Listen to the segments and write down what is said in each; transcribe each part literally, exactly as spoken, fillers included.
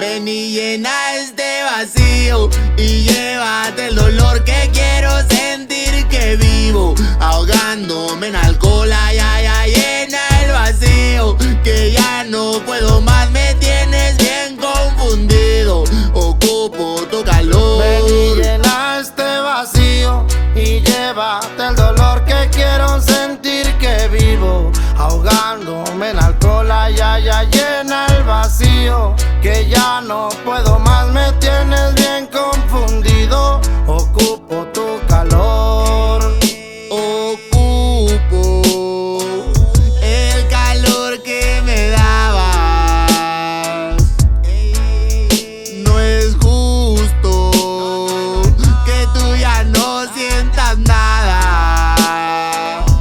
Ven y llena este vacío y llévate el dolor que quiero sentir que vivo, ahogándome en alcohol. Ay, ay, ay, llena el vacío que ya no puedo más, me tienes bien confundido, ocupo tu calor. Ven y llena este vacío y llévate el dolor que quiero sentir que vivo, ahogándome en alcohol. Ay, ay, ay, llena el vacío que ya no puedo más, me tienes bien confundido, ocupo tu calor. Ocupo el calor que me dabas. No es justo que tú ya no sientas nada.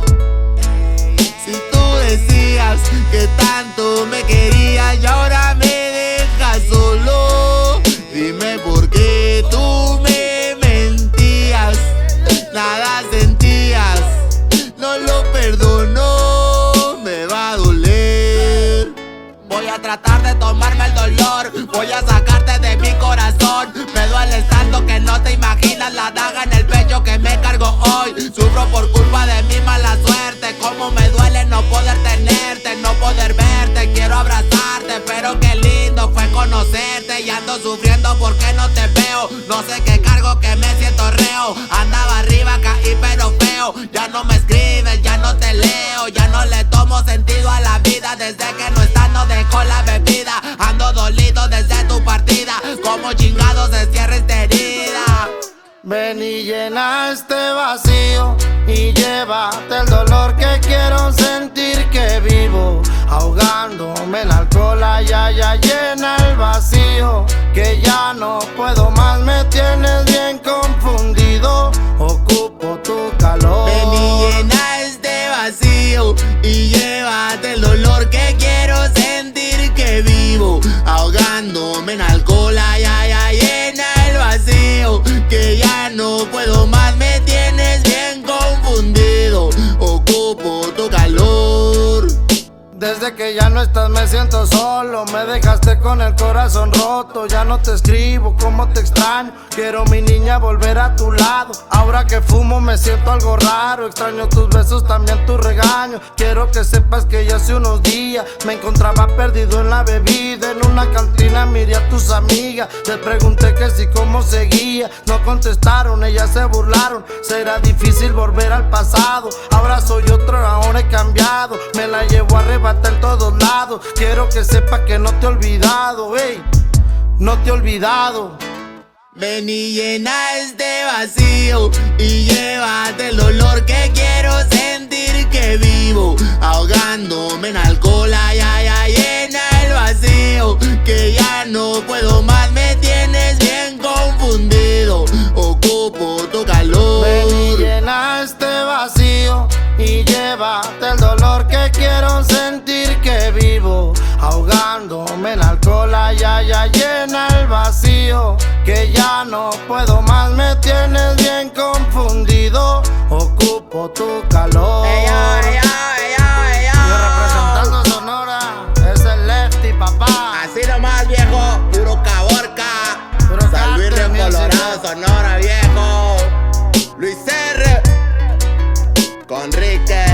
Si tú decías que tanto me querías y ahora me dejas solo, dime por qué tú me mentías. Nada sentías, no lo perdono, me va a doler. Voy a tratar de tomarme el dolor, voy a sacarte de mi corazón. Me duele tanto que no te imaginas la daga en el pecho que me cargo hoy. Sufro por culpa de mi mala suerte, como me duele no poder tenerte, no poder verte. Quiero abrazarte, pero qué lindo fue conocerte. Y ando sufriendo porque no te veo, no sé qué cargo que me siento reo. Andaba arriba, caí pero feo, ya no me escribes, ya no te leo. Ya no le tomo sentido a la vida, desde que no estás no dejó la bebida. Ando dolido desde tu partida, como chingado se cierra esta herida. Ven y llena este vacío y llévate el dolor que quiero sentir que vivo, ahogándome en alcohol. Ay, ay, ay, llena el vacío que ya no puedo más, me tienes bien confundido, ocupo tu calor. Ven y llena este vacío y llévate el dolor que quiero sentir que vivo, ahogándome en alcohol. Ay, ay, ay, llena el vacío que ya no puedo más, me tienes bien confundido, ocupo tu calor. Desde que ya no estás me siento solo, me dejaste con el corazón roto. Ya no te escribo, como te extraño, quiero mi niña volver a tu lado. Ahora que fumo me siento algo raro, extraño tus besos, también tu regaño. Quiero que sepas que ya hace unos días me encontraba perdido en la bebida. En una cantina miré a tus amigas, les pregunté que si cómo seguía, no contestaron, ellas se burlaron. Será difícil volver al pasado, ahora soy otro, ahora he cambiado. Me la llevo a arrebatar en todos lados, quiero que sepa que no te he olvidado, ey, no te he olvidado. Ven y llena este vacío y llévate el dolor que quiero sentir que vivo, ahogándome en alcohol. Ay, ay, ay, llena el vacío que ya no puedo más, me tienes bien confundido, ocupo tu calor. Ven y llena este vacío y llévate el dolor que quiero sentir que vivo, ahogándome en alcohol. Ay, ay, ay, llena el vacío que ya no puedo más, me tienes bien confundido, ocupo tu calor. Ey, yo, ey, yo, ey, yo, ey, yo. Yo representando Sonora, es el Lefty, papá. Así nomás, viejo, puro caborca, Puro San Luis cártel, Río Colorado, music. Sonora, viejo. Luis R. con Rique.